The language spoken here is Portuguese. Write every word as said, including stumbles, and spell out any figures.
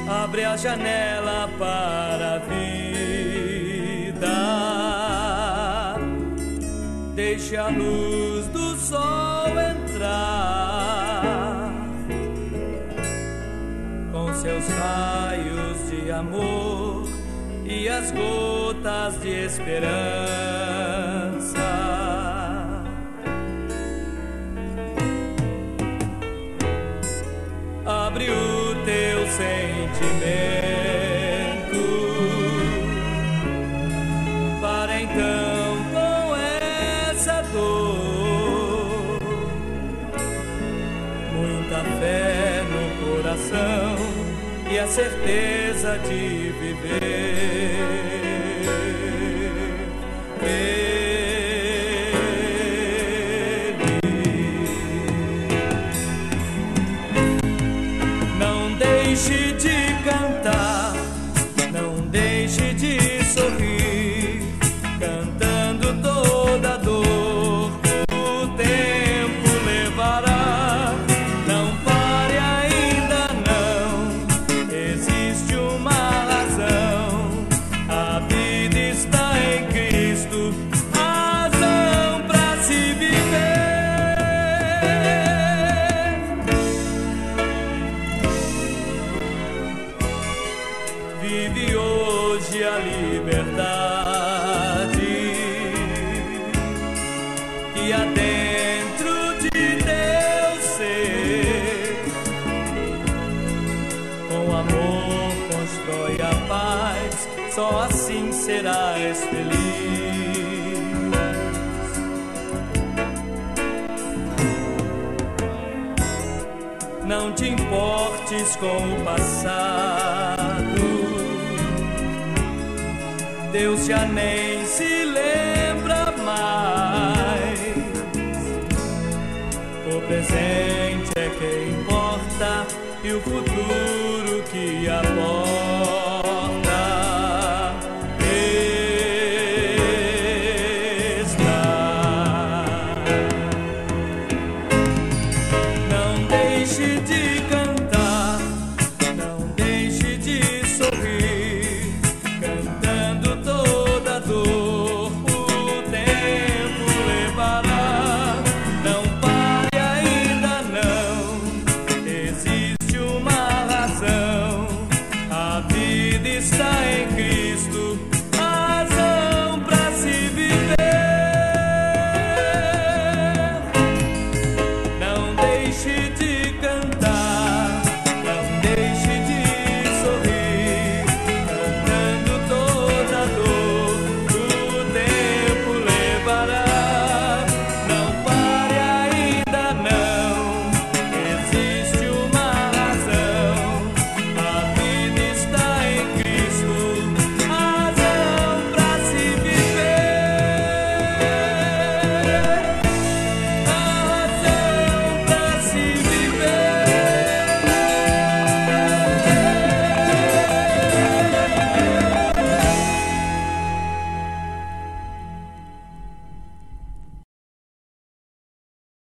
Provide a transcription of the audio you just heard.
abre a janela para a vida, deixe a luz do sol entrar, com seus raios de amor e as gotas de esperança. Abre o teu sentimento para então, com essa dor, muita fé no coração e a certeza de viver. Deixe de cantar, não deixe de sorrir, cantando toda dor, o tempo levará. Não pare ainda não, existe uma razão, a vida está em Cristo, razão pra se viver. Vive hoje a liberdade que há dentro de teu ser. Com amor constrói a paz, só assim serás feliz. Não te importes com o passado, Deus já nem se lembra mais. O presente é que importa e o futuro que apoia.